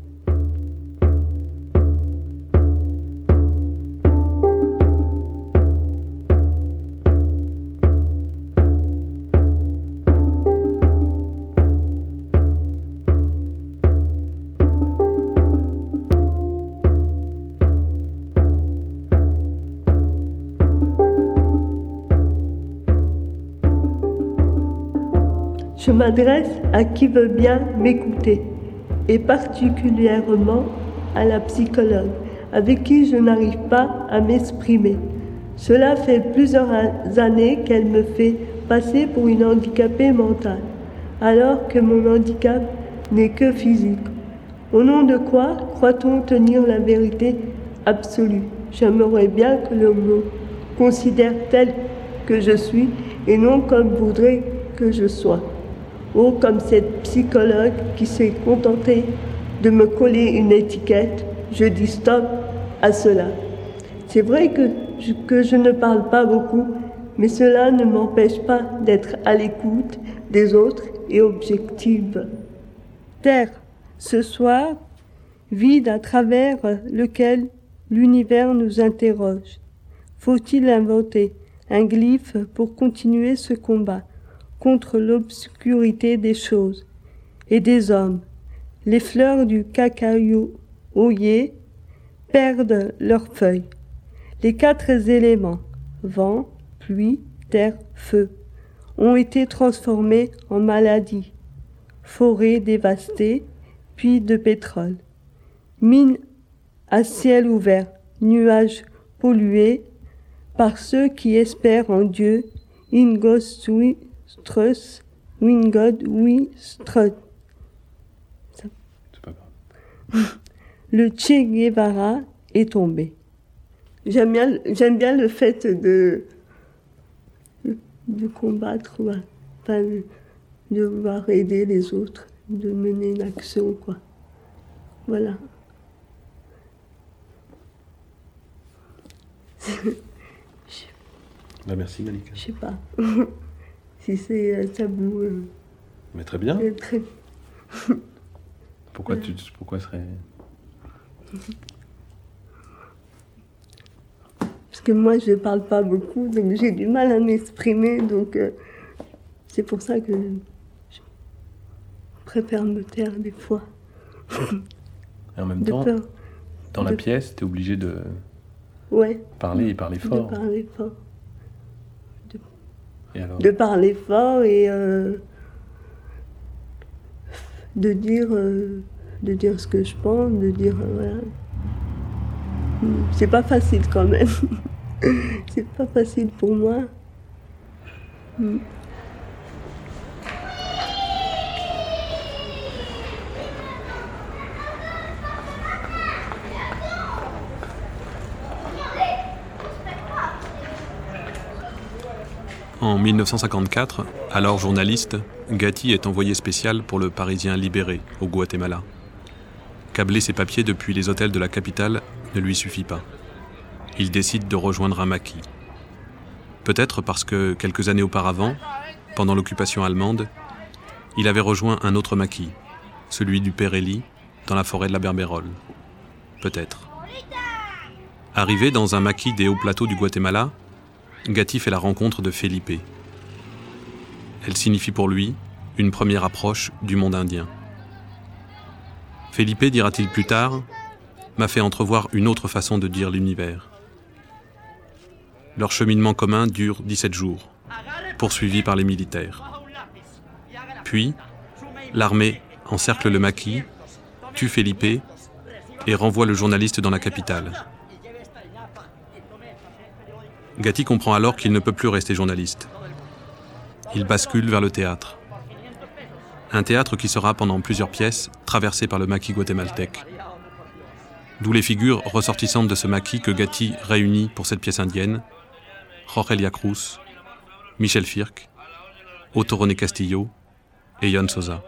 Je m'adresse à qui veut bien m'écouter, et particulièrement à la psychologue, avec qui je n'arrive pas à m'exprimer. Cela fait plusieurs années qu'elle me fait passer pour une handicapée mentale, alors que mon handicap n'est que physique. Au nom de quoi croit-on tenir la vérité absolue? J'aimerais bien que l'on me considère tel que je suis et non comme voudrait que je sois. Oh, comme cette psychologue qui s'est contentée de me coller une étiquette, je dis stop à cela. C'est vrai que je, que je ne parle pas beaucoup, mais cela ne m'empêche pas d'être à l'écoute des autres et objective. Terre, ce soir, vide à travers lequel l'univers nous interroge. Faut-il inventer un glyphe pour continuer ce combat contre l'obscurité des choses et des hommes? Les fleurs du cacaoyer perdent leurs feuilles. Les quatre éléments, vent, pluie, terre, feu, ont été transformés en maladies. Forêts dévastées, puits de pétrole. Mines à ciel ouvert, nuages pollués par ceux qui espèrent en Dieu, ingos sui Strus, Wingod, oui, Strut. C'est pas grave. Le Che Guevara est tombé. J'aime bien, j'aime bien le fait de, de combattre, enfin, de vouloir aider les autres, de mener une action, quoi. Voilà. Bah merci Malika. Je sais pas. Si c'est euh, tabou. Euh, Mais très bien. Euh, très... Pourquoi tu, pourquoi serait... Parce que moi je parle pas beaucoup, donc j'ai du mal à m'exprimer, donc euh, c'est pour ça que je préfère me taire des fois. Et en même de temps, peur. dans de... la pièce, t'es obligé de ouais. parler et parler fort. De parler fort. Et alors de parler fort et euh, de dire euh, de dire ce que je pense, de dire euh, voilà. C'est pas facile quand même. C'est pas facile pour moi. Mm. En mille neuf cent cinquante-quatre, alors journaliste, Gatti est envoyé spécial pour le Parisien libéré au Guatemala. Câbler ses papiers depuis les hôtels de la capitale ne lui suffit pas. Il décide de rejoindre un maquis. Peut-être parce que, quelques années auparavant, pendant l'occupation allemande, il avait rejoint un autre maquis, celui du Père Élie, dans la forêt de la Berbérole. Peut-être. Arrivé dans un maquis des hauts plateaux du Guatemala, Gatti fait la rencontre de Felipe. Elle signifie pour lui une première approche du monde indien. Felipe, dira-t-il plus tard, m'a fait entrevoir une autre façon de dire l'univers. Leur cheminement commun dure dix-sept jours, poursuivi par les militaires. Puis, l'armée encercle le maquis, tue Felipe et renvoie le journaliste dans la capitale. Gatti comprend alors qu'il ne peut plus rester journaliste. Il bascule vers le théâtre. Un théâtre qui sera pendant plusieurs pièces traversé par le maquis guatémaltèque. D'où les figures ressortissantes de ce maquis que Gatti réunit pour cette pièce indienne: Rogelia Cruz, Michel Firk, Otto René Castillo et Jon Sosa.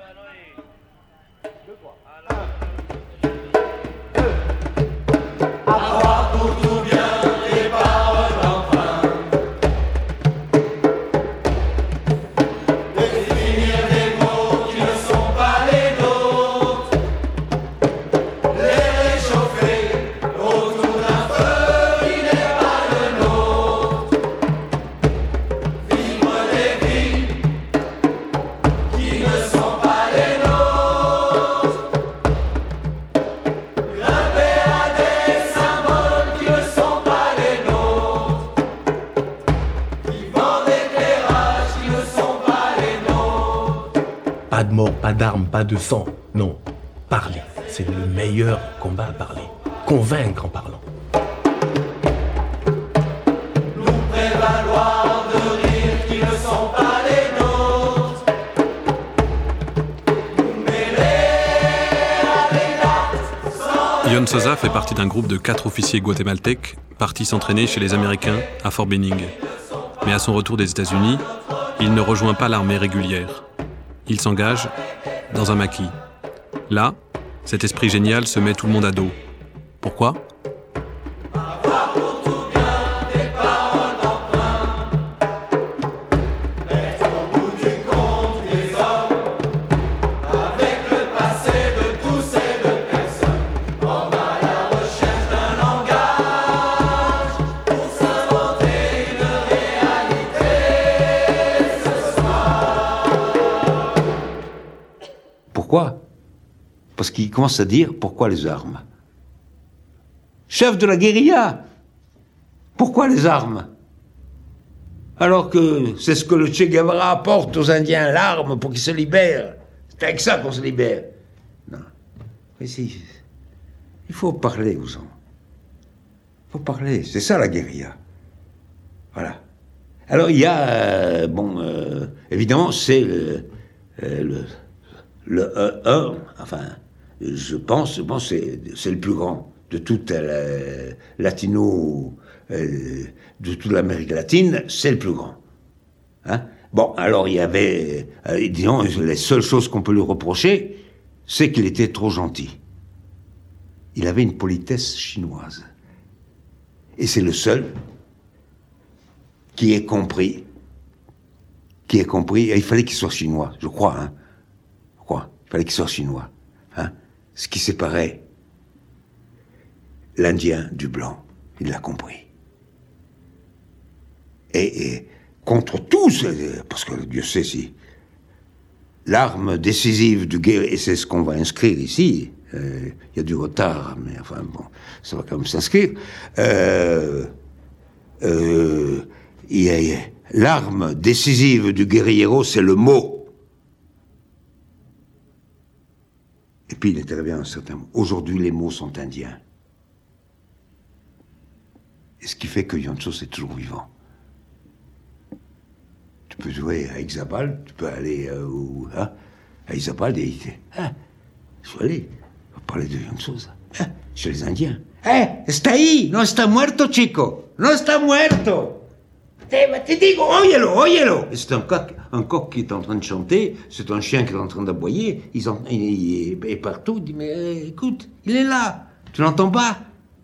Pas de mort, pas d'armes, pas de sang. Non, parler. C'est le meilleur combat à parler. Convaincre en parlant. Nous prévaloir de rires qui ne sont pas les nôtres. Nous mêler à des dates. Jon Sosa fait partie d'un groupe de quatre officiers guatémaltèques partis s'entraîner chez les Américains à Fort Benning. Mais à son retour des États-Unis, il ne rejoint pas l'armée régulière. Il s'engage dans un maquis. Là, cet esprit génial se met tout le monde à dos. Pourquoi ? Pourquoi ? Parce qu'il commence à dire pourquoi les armes ? Chef de la guérilla, pourquoi les armes ? Alors que c'est ce que le Che Guevara apporte aux Indiens, l'arme pour qu'ils se libèrent. C'est avec ça qu'on se libère. Non. Mais si, il faut parler aux gens. Il faut parler, c'est ça la guérilla. Voilà. Alors il y a, euh, bon, euh, évidemment, c'est le, euh, le Le E un, enfin, je pense, je pense c'est, c'est le plus grand de toute la latino, euh, de toute l'Amérique latine, c'est le plus grand. Hein? Bon, alors il y avait, euh, disons, les seules choses qu'on peut lui reprocher, c'est qu'il était trop gentil. Il avait une politesse chinoise. Et c'est le seul qui ait compris, qui ait compris, et il fallait qu'il soit chinois, je crois, hein. Il fallait qu'il soit chinois. Hein? Ce qui séparait l'Indien du Blanc. Il l'a compris. Et, et contre tous, parce que Dieu sait si l'arme décisive du guerrier, et c'est ce qu'on va inscrire ici, il euh, y a du retard, mais enfin bon, ça va quand même s'inscrire, euh, euh, y a, y a, l'arme décisive du guerriero, c'est le mot. Et puis il intervient un certain mot. Aujourd'hui, les mots sont indiens. Et ce qui fait que Jon Sosa est toujours vivant. Tu peux jouer à Ixabal, tu peux aller euh, où, hein, à Ixabal et il dit, ah, je suis allé, on va parler de Jon Sosa, ah, chez les Indiens. Eh, está ahí, no está muerto, chico, no está muerto. Te, te digo, óyelo, óyelo. Et c'est un coq, un coq qui est en train de chanter, c'est un chien qui est en train d'aboyer, ils ont, il, il, et partout, il dit, mais euh, écoute, il est là, tu l'entends pas?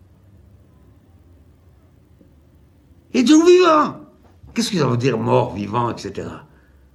Il est toujours vivant. Qu'est-ce que ça veut dire mort, vivant, et cetera.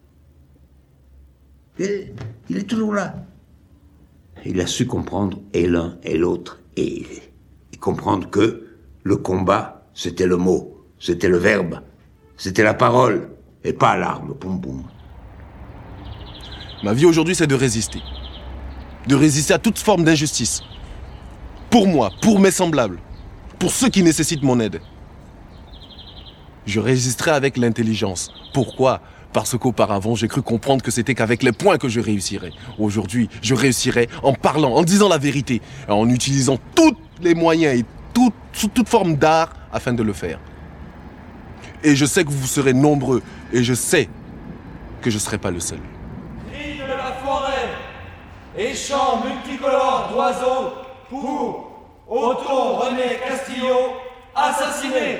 Il, il est toujours là. Il a su comprendre et l'un et l'autre, et, et comprendre que le combat, c'était le mot, c'était le verbe. C'était la parole, et pas l'arme, poum poum. Ma vie aujourd'hui, c'est de résister. de résister à toute forme d'injustice. Pour moi, pour mes semblables, pour ceux qui nécessitent mon aide. Je résisterai avec l'intelligence. Pourquoi ? Parce qu'auparavant, j'ai cru comprendre que c'était qu'avec les poings que je réussirais. Aujourd'hui, je réussirai en parlant, en disant la vérité, en utilisant tous les moyens et tout, sous toute forme d'art afin de le faire. Et je sais que vous serez nombreux, et je sais que je ne serai pas le seul. Cris de la forêt et chants multicolores d'oiseaux pour Otto René Castillo, assassiné.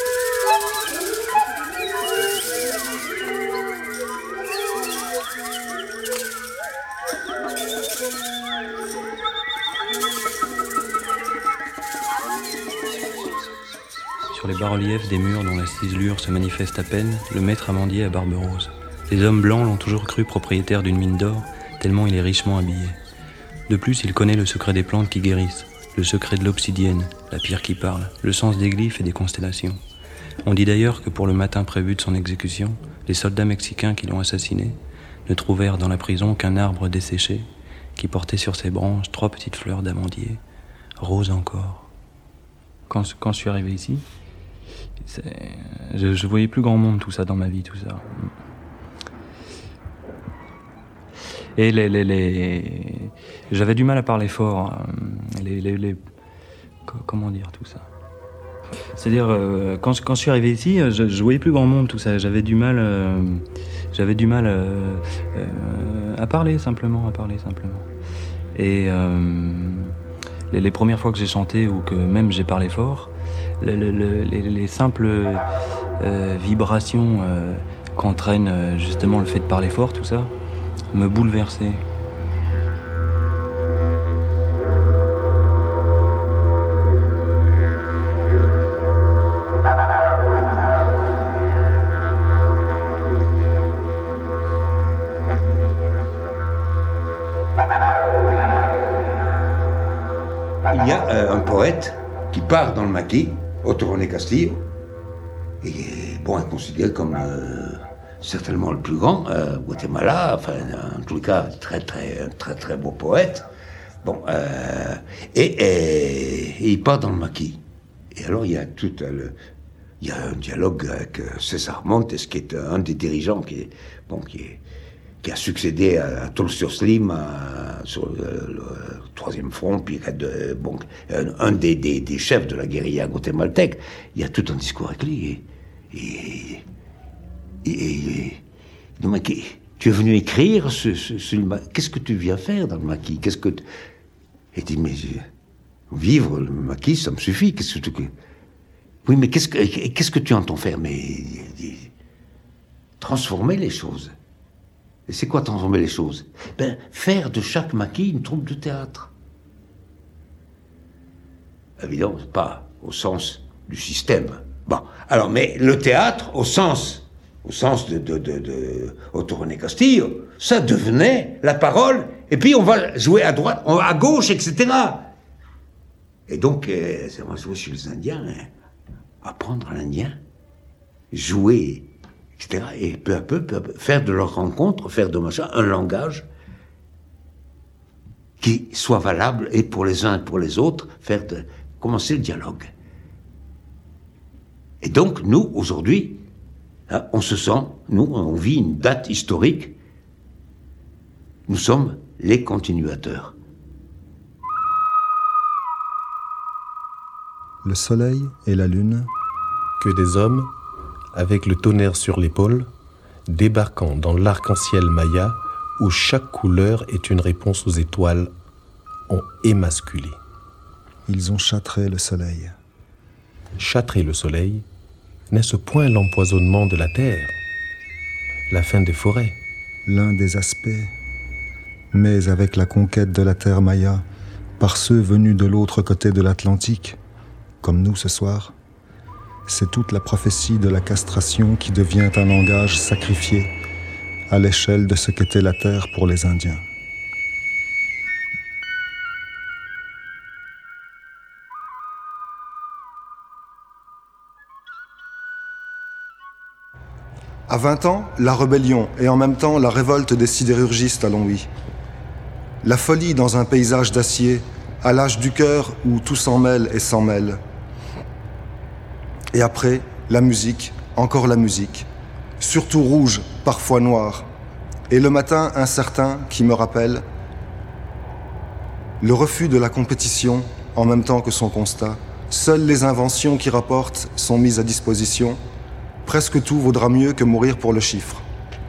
Sur les bas-reliefs des murs dont la ciselure se manifeste à peine, le maître amandier à barbe rose. Les hommes blancs l'ont toujours cru propriétaire d'une mine d'or, tellement il est richement habillé. De plus, il connaît le secret des plantes qui guérissent, le secret de l'obsidienne, la pierre qui parle, le sens des glyphes et des constellations. On dit d'ailleurs que pour le matin prévu de son exécution, les soldats mexicains qui l'ont assassiné ne trouvèrent dans la prison qu'un arbre desséché qui portait sur ses branches trois petites fleurs d'amandier, roses encore. Quand, quand je suis arrivé ici, je, je voyais plus grand monde, tout ça, dans ma vie, tout ça. Et les, les, les... j'avais du mal à parler fort. Les, les, les... Comment dire tout ça ? C'est-à-dire, euh, quand, quand je suis arrivé ici, je, je voyais plus grand monde, tout ça. J'avais du mal, euh, j'avais du mal euh, euh, à parler simplement, à parler simplement. Et euh, les, les premières fois que j'ai chanté ou que même j'ai parlé fort, le, le, le, les, les simples euh, vibrations euh, qu'entraîne justement le fait de parler fort, tout ça, me bouleversaient. Il y a euh, un poète qui part dans le maquis, Otto René Castillo, et bon, est considéré comme euh, certainement le plus grand euh, Guatemala, enfin, en tout cas, très, très, très, très beau poète. Bon, euh, et, et, et il part dans le maquis. Et alors, il y a tout le, il y a un dialogue avec César Montes, qui est un des dirigeants qui est, bon, qui est, qui a succédé à, à Tolstoi Slim à, sur le, le, le troisième front, puis de, bon, un, un des, des, des chefs de la guérilla guatémaltèque. Il y a tout un discours avec lui. Et, et, et, et donc, tu es venu écrire ce, ce, ce, qu'est-ce que tu viens faire dans le maquis? Qu'est-ce que tu... Et il dit, mais vivre le maquis, ça me suffit. Qu'est-ce que tu... Oui, mais qu'est-ce que, qu'est-ce que tu entends faire? Mais transformer les choses. Et c'est quoi transformer les choses? Ben, faire de chaque maquis une troupe de théâtre. Évidemment, pas au sens du système. Bon, alors, mais le théâtre, au sens, au sens de, de, de, de Otto René Castillo, ça devenait la parole, et puis on va jouer à droite, à gauche, et cetera. Et donc, euh, c'est moi jouer chez les Indiens, hein, apprendre l'indien, jouer, et cetera. Et peu à peu, peu à peu, faire de leur rencontre, faire de machin, un langage qui soit valable, et pour les uns et pour les autres, faire de, commencer le dialogue. Et donc, nous, aujourd'hui, hein, on se sent, nous, on vit une date historique, nous sommes les continuateurs. Le soleil et la lune. Que des hommes, avec le tonnerre sur l'épaule, débarquant dans l'arc-en-ciel maya, où chaque couleur est une réponse aux étoiles, ont émasculé. Ils ont châtré le soleil. Châtrer le soleil, n'est-ce point l'empoisonnement de la terre, la fin des forêts? L'un des aspects. Mais avec la conquête de la terre maya, par ceux venus de l'autre côté de l'Atlantique, comme nous ce soir, c'est toute la prophétie de la castration qui devient un langage sacrifié à l'échelle de ce qu'était la terre pour les Indiens. À vingt ans, la rébellion et en même temps la révolte des sidérurgistes à Longwy. La folie dans un paysage d'acier, à l'âge du cœur où tout s'en mêle et s'en mêle. Et après, la musique, encore la musique, surtout rouge, parfois noire. Et le matin, un certain qui me rappelle le refus de la compétition en même temps que son constat. Seules les inventions qui rapportent sont mises à disposition. Presque tout vaudra mieux que mourir pour le chiffre.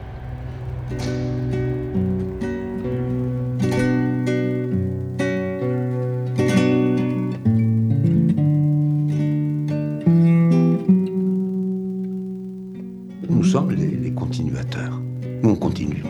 Nous sommes les, les continuateurs. Nous, on continue.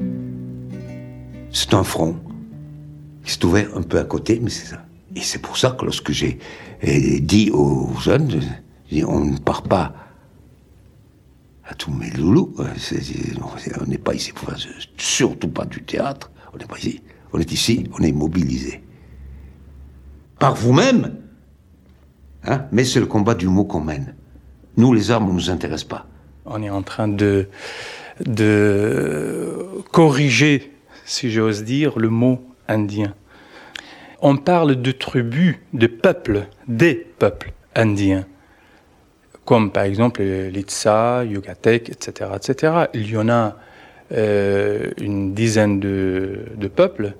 C'est un front qui s'est ouvert un peu à côté, mais c'est ça. Et c'est pour ça que lorsque j'ai dit aux jeunes, j'ai dit, on ne part pas à tous mes loulous, c'est, c'est, on n'est pas ici pour faire surtout pas du théâtre, on n'est pas ici, on est ici, on est mobilisé. Par vous-même, hein, mais c'est le combat du mot qu'on mène. Nous, les armes, ne nous intéressent pas. On est en train de, de corriger, si j'ose dire, le mot indien. On parle de tribus, de peuples, des peuples indiens, comme par exemple les Tsa, Yucatec, et cetera, et cetera. Il y en a euh, une dizaine de, de peuples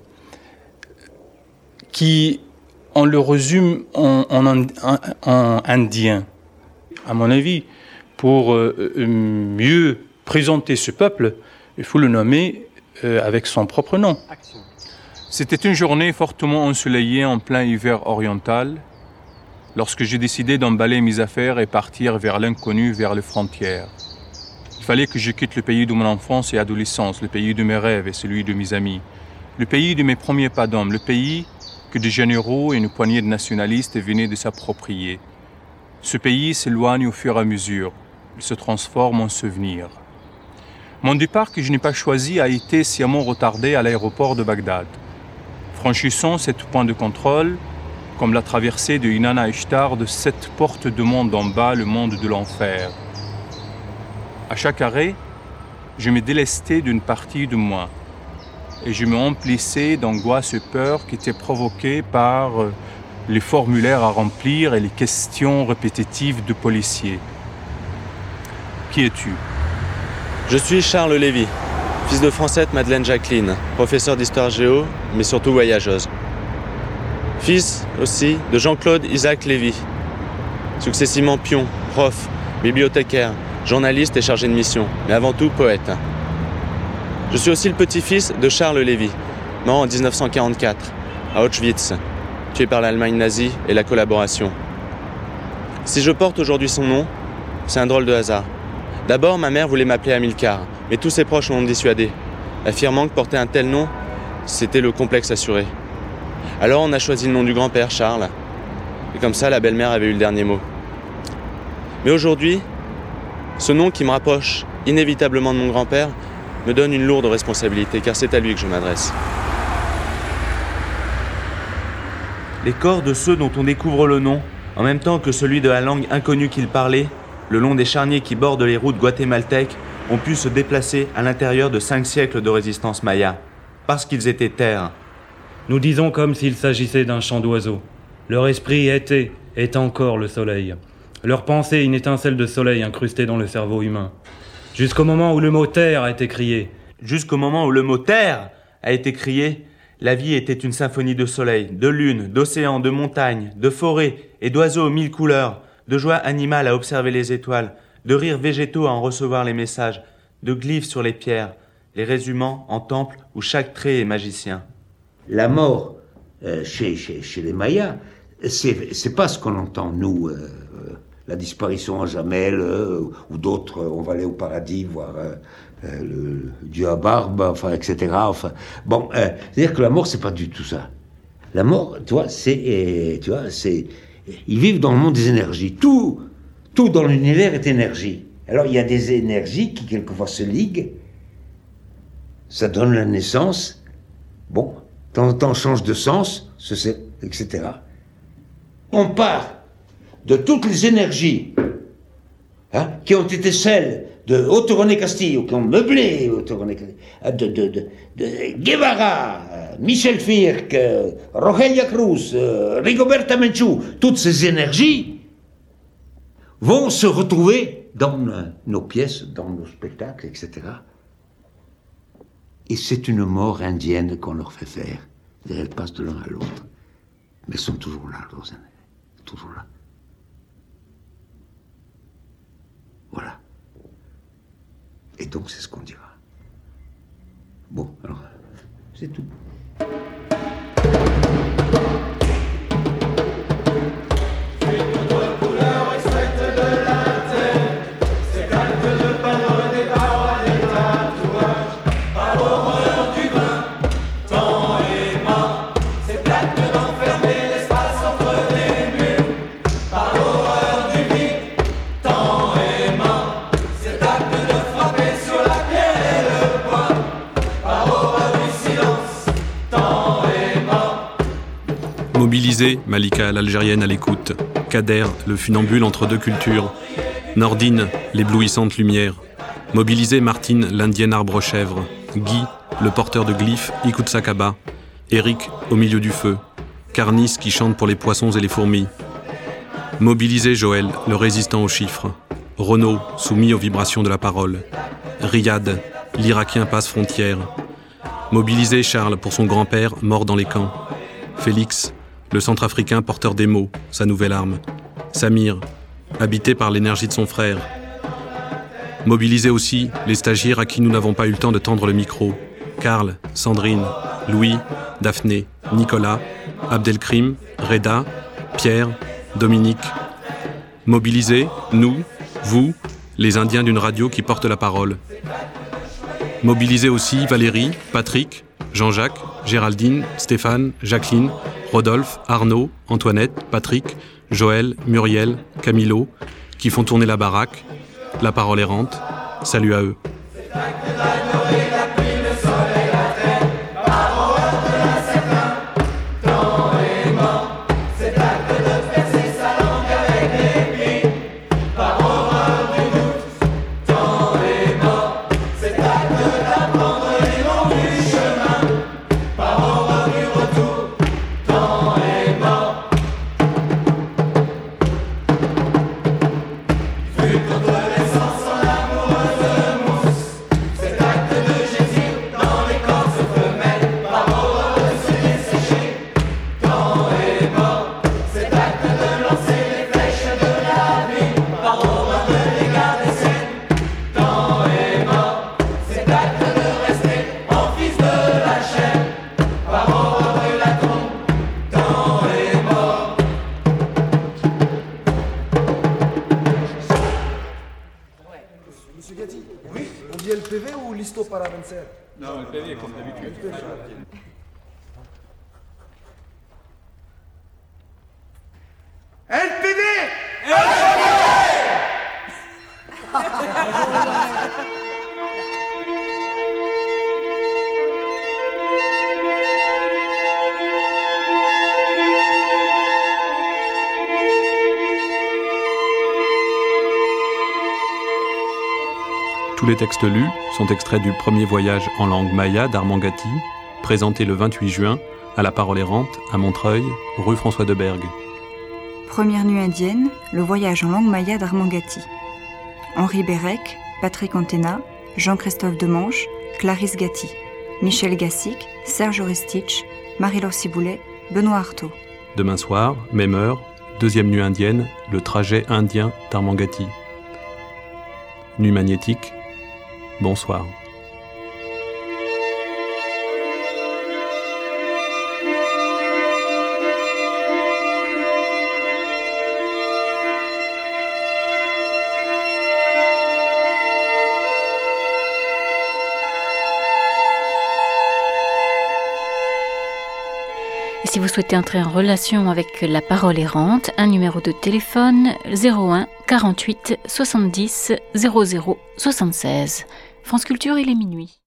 qui, on le résume en, en, en, en indien. À mon avis, pour euh, mieux présenter ce peuple, il faut le nommer euh, avec son propre nom. C'était une journée fortement ensoleillée en plein hiver oriental, lorsque j'ai décidé d'emballer mes affaires et partir vers l'inconnu, vers les frontières. Il fallait que je quitte le pays de mon enfance et adolescence, le pays de mes rêves et celui de mes amis, le pays de mes premiers pas d'homme, le pays que des généraux et une poignée de nationalistes venaient de s'approprier. Ce pays s'éloigne au fur et à mesure, il se transforme en souvenir. Mon départ que je n'ai pas choisi a été sciemment retardé à l'aéroport de Bagdad. Franchissons sept points de contrôle, comme la traversée de Inanna Ishtar de sept portes de monde en bas, le monde de l'enfer. À chaque arrêt, je me délestais d'une partie de moi, et je me remplissais d'angoisse et peur qui étaient provoquées par les formulaires à remplir et les questions répétitives de policiers. Qui es-tu ? Je suis Charles Lévy, fils de Francette Madeleine Jacqueline, professeur d'histoire géo, mais surtout voyageuse. Fils aussi de Jean-Claude Isaac Lévy, successivement pion, prof, bibliothécaire, journaliste et chargé de mission, mais avant tout poète. Je suis aussi le petit-fils de Charles Lévy, mort en dix-neuf cent quarante-quatre, à Auschwitz, tué par l'Allemagne nazie et la collaboration. Si je porte aujourd'hui son nom, c'est un drôle de hasard. D'abord, ma mère voulait m'appeler Amilcar, mais tous ses proches l'ont dissuadé, affirmant que porter un tel nom, c'était le complexe assuré. Alors on a choisi le nom du grand-père, Charles, et comme ça la belle-mère avait eu le dernier mot. Mais aujourd'hui, ce nom qui me rapproche inévitablement de mon grand-père me donne une lourde responsabilité, car c'est à lui que je m'adresse. Les corps de ceux dont on découvre le nom, en même temps que celui de la langue inconnue qu'ils parlaient, le long des charniers qui bordent les routes guatémaltèques, ont pu se déplacer à l'intérieur de cinq siècles de résistance maya, parce qu'ils étaient terre. Nous disons comme s'il s'agissait d'un chant d'oiseaux. Leur esprit était, est encore le soleil. Leur pensée une étincelle de soleil incrustée dans le cerveau humain. Jusqu'au moment où le mot terre a été crié. Jusqu'au moment où le mot terre a été crié, la vie était une symphonie de soleil, de lune, d'océans, de montagnes, de forêts et d'oiseaux aux mille couleurs, de joie animale à observer les étoiles, de rires végétaux à en recevoir les messages, de glyphes sur les pierres, les résumant en temples où chaque trait est magicien. La mort, euh, chez, chez, chez les Mayas, c'est, c'est pas ce qu'on entend, nous, euh, euh, la disparition en Jamel, euh, ou d'autres, euh, on va aller au paradis voir euh, euh, le dieu à barbe, enfin, et cetera. Enfin, bon, euh, c'est-à-dire que la mort, c'est pas du tout ça. La mort, tu vois, c'est, euh, tu vois, c'est, ils vivent dans le monde des énergies. Tout, tout dans l'univers est énergie. Alors, il y a des énergies qui, quelquefois, se liguent. Ça donne la naissance. Bon, de temps en temps, change de sens, et cetera. On part de toutes les énergies hein, qui ont été celles de Otto René Castillo, qui ont meublé Otto René Castillo, de, de, de, de Guevara, Michel Firk, Rogelia Cruz, Rigoberta Menchú, toutes ces énergies vont se retrouver dans nos pièces, dans nos spectacles, et cetera. Et c'est une mort indienne qu'on leur fait faire. Elles passent de l'un à l'autre. Mais elles sont toujours là, leurs années. Toujours là. Voilà. Et donc, c'est ce qu'on dira. Bon, alors, c'est tout. Mobilisée, Malika l'Algérienne à l'écoute, Kader, le funambule entre deux cultures, Nordine, l'éblouissante lumière, Mobilisée, Martine, l'Indienne arbre-chèvre, Guy, le porteur de glyphes, Ikutsakaba, Eric, au milieu du feu, Carnis qui chante pour les poissons et les fourmis, Mobilisé, Joël, le résistant aux chiffres, Renaud, soumis aux vibrations de la parole, Riyad, l'Irakien passe-frontière, Mobilisé, Charles, pour son grand-père, mort dans les camps, Félix, le centrafricain porteur des mots, sa nouvelle arme. Samir, habité par l'énergie de son frère. Mobiliser aussi les stagiaires à qui nous n'avons pas eu le temps de tendre le micro. Karl, Sandrine, Louis, Daphné, Nicolas, Abdelkrim, Reda, Pierre, Dominique. Mobiliser, nous, vous, les Indiens d'une radio qui porte la parole. Mobiliser aussi Valérie, Patrick, Jean-Jacques, Géraldine, Stéphane, Jacqueline, Rodolphe, Arnaud, Antoinette, Patrick, Joël, Muriel, Camilo, qui font tourner la baraque, la parole errante. Salut à eux. Non, le P V comme d'habitude. L P D Tous les textes lus sont extraits du premier voyage en langue maya d'Armand Gatti, présenté le vingt-huit juin à la Parole errante à Montreuil, rue François de Bergue. Première nuit indienne, le voyage en langue maya d'Armand Gatti. Henri Bérec, Patrick Antena, Jean-Christophe Demanche, Clarisse Gatti, Michel Gassic, Serge Oristich, Marie-Laure Ciboulet, Benoît Artaud. Demain soir, même heure, deuxième nuit indienne, le trajet indien d'Armand Gatti. Nuit magnétique, bonsoir. Et si vous souhaitez entrer en relation avec la Parole errante, un numéro de téléphone zéro un quarante-huit soixante-dix zéro zéro soixante-seize. France Culture, il est minuit.